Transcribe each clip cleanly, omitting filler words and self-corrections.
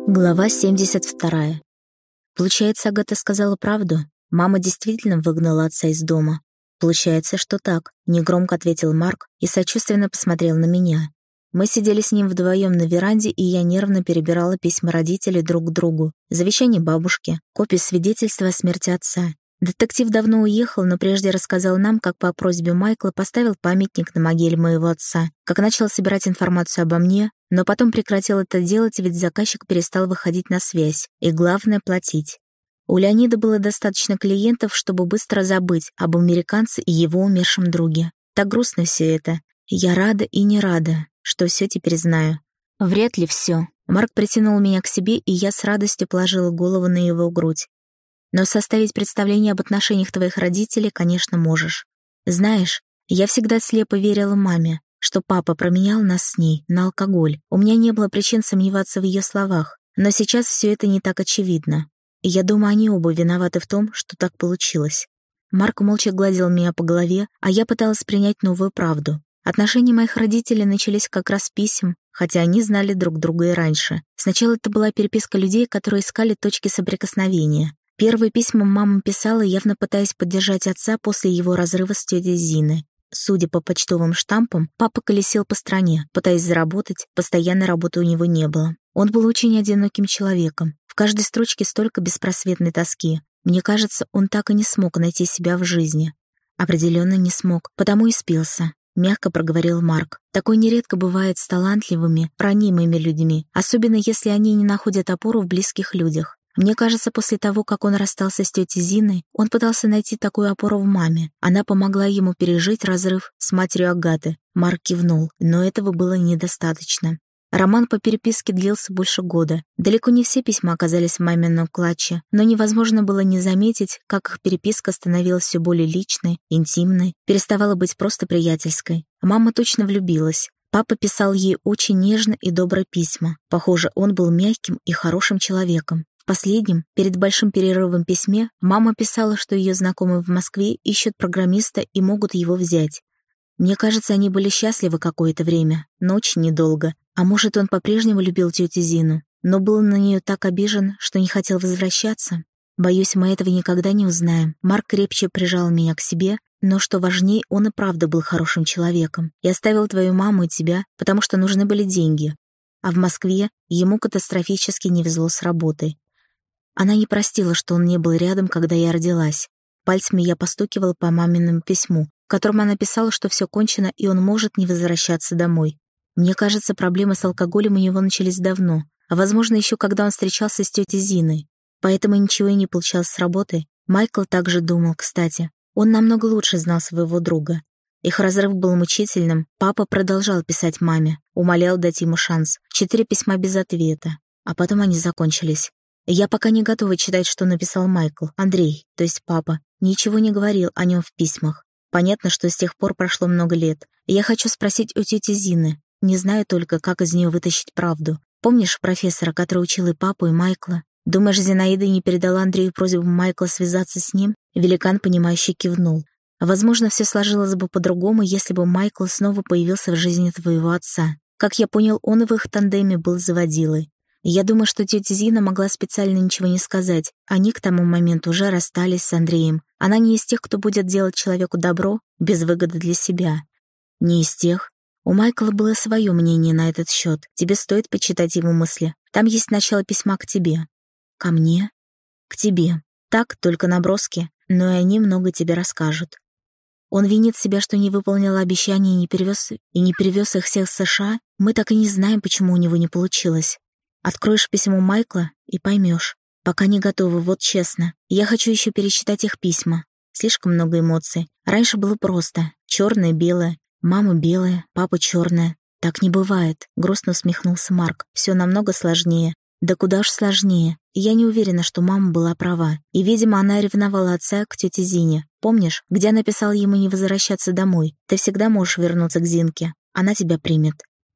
Глава 72. Получается, Агата сказала правду? Мама действительно выгнала отца из дома? Получается, что так, негромко ответил Марк и сочувственно посмотрел на меня. Мы сидели с ним вдвоем на веранде, и я нервно перебирала письма родителей друг к другу, завещание бабушки, копии свидетельства о смерти отца. Детектив давно уехал, но прежде рассказал нам, как по просьбе Майкла поставил памятник на могиле моего отца, как начал собирать информацию обо мне, но потом прекратил это делать, ведь заказчик перестал выходить на связь, и главное — платить. У Леонида было достаточно клиентов, чтобы быстро забыть об американце и его умершем друге. Так грустно все это. Я рада и не рада, что все теперь знаю. Вряд ли все. Марк притянул меня к себе, и я с радостью положила голову на его грудь. Но составить представление об отношениях твоих родителей, конечно, можешь. Знаешь, я всегда слепо верила маме, что папа променял нас с ней на алкоголь. У меня не было причин сомневаться в ее словах, но сейчас все это не так очевидно. И я думаю, они оба виноваты в том, что так получилось. Марк молча гладил меня по голове, а я пыталась принять новую правду. Отношения моих родителей начались как раз с писем, хотя они знали друг друга и раньше. Сначала это была переписка людей, которые искали точки соприкосновения. Первые письма мама писала, явно пытаясь поддержать отца после его разрыва с тетей Зиной. Судя по почтовым штампам, папа колесил по стране, пытаясь заработать, постоянной работы у него не было. Он был очень одиноким человеком. В каждой строчке столько беспросветной тоски. Мне кажется, он так и не смог найти себя в жизни. Определенно не смог, потому и спился. Мягко проговорил Марк. Такое нередко бывает с талантливыми, ранимыми людьми, особенно если они не находят опору в близких людях. Мне кажется, после того, как он расстался с тетей Зиной, он пытался найти такую опору в маме. Она помогла ему пережить разрыв с матерью Агаты. Марк кивнул, но этого было недостаточно. Роман по переписке длился больше года. Далеко не все письма оказались в мамином клатче, но невозможно было не заметить, как их переписка становилась все более личной, интимной, переставала быть просто приятельской. Мама точно влюбилась. Папа писал ей очень нежно и добрые письма. Похоже, он был мягким и хорошим человеком. В последнем, перед большим перерывом письме, мама писала, что ее знакомые в Москве ищут программиста и могут его взять. Мне кажется, они были счастливы какое-то время, но очень недолго. А может, он по-прежнему любил тетю Зину, но был на нее так обижен, что не хотел возвращаться? Боюсь, мы этого никогда не узнаем. Марк крепче прижал меня к себе, но что важнее, он и правда был хорошим человеком. И оставил твою маму и тебя, потому что нужны были деньги. А в Москве ему катастрофически не везло с работой. Она не простила, что он не был рядом, когда я родилась. Пальцами я постукивала по маминому письму, в котором она писала, что все кончено, и он может не возвращаться домой. Мне кажется, проблемы с алкоголем у него начались давно, а, возможно, еще когда он встречался с тетей Зиной. Поэтому ничего и не получалось с работой. Майкл также думал, кстати. Он намного лучше знал своего друга. Их разрыв был мучительным. Папа продолжал писать маме, умолял дать ему шанс. 4 письма без ответа. А потом они закончились. Я пока не готова читать, что написал Майкл. Андрей, то есть папа, ничего не говорил о нем в письмах. Понятно, что с тех пор прошло много лет. Я хочу спросить у тети Зины. Не знаю только, как из нее вытащить правду. Помнишь профессора, который учил и папу, и Майкла? Думаешь, Зинаида не передала Андрею просьбу Майкла связаться с ним? Великан, понимающе кивнул. Возможно, все сложилось бы по-другому, если бы Майкл снова появился в жизни твоего отца. Как я понял, он в их тандеме был заводилой. Я думаю, что тетя Зина могла специально ничего не сказать. Они к тому моменту уже расстались с Андреем. Она не из тех, кто будет делать человеку добро без выгоды для себя. Не из тех. У Майкла было свое мнение на этот счет. Тебе стоит почитать его мысли. Там есть начало письма к тебе. Ко мне? К тебе. Так, только наброски, но и они много тебе расскажут. Он винит себя, что не выполнил обещания и не перевез их всех в США. Мы так и не знаем, почему у него не получилось. Откроешь письмо Майкла и поймешь. Пока не готова, вот честно. Я хочу еще перечитать их письма. Слишком много эмоций. Раньше было просто. Черное, белое. Мама белая, папа черная. Так не бывает. Грустно усмехнулся Марк. Все намного сложнее. Да куда уж сложнее. Я не уверена, что мама была права. И, видимо, она ревновала отца к тете Зине. Помнишь, где она писала ему не возвращаться домой? Ты всегда можешь вернуться к Зинке. Она тебя примет.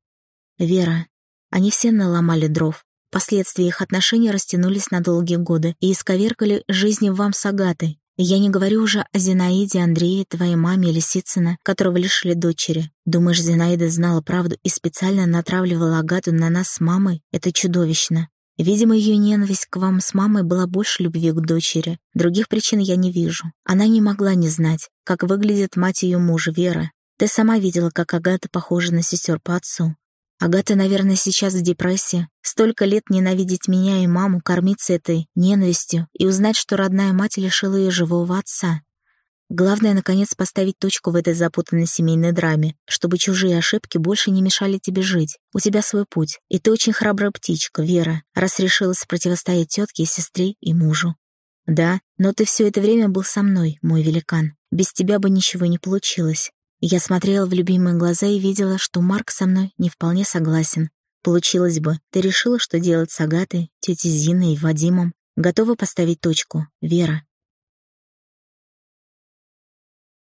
Вера. Они все наломали дров. Последствия их отношений растянулись на долгие годы и исковеркали жизни вам с Агатой. Я не говорю уже о Зинаиде, Андрее, твоей маме и Лисицына, которого лишили дочери. Думаешь, Зинаида знала правду и специально натравливала Агату на нас с мамой? Это чудовищно. Видимо, ее ненависть к вам с мамой была больше любви к дочери. Других причин я не вижу. Она не могла не знать, как выглядит мать ее мужа, Вера. Ты сама видела, как Агата похожа на сестер по отцу. Агата, наверное, сейчас в депрессии. Столько лет ненавидеть меня и маму, кормиться этой ненавистью и узнать, что родная мать лишила ее живого отца. Главное, наконец, поставить точку в этой запутанной семейной драме, чтобы чужие ошибки больше не мешали тебе жить. У тебя свой путь, и ты очень храбрая птичка, Вера, раз решилась противостоять тетке и сестре и мужу. Да, но ты все это время был со мной, мой великан. Без тебя бы ничего не получилось. Я смотрела в любимые глаза и видела, что Марк со мной не вполне согласен. Получилось бы, ты решила, что делать с Агатой, тетей Зиной и Вадимом. Готова поставить точку, Вера?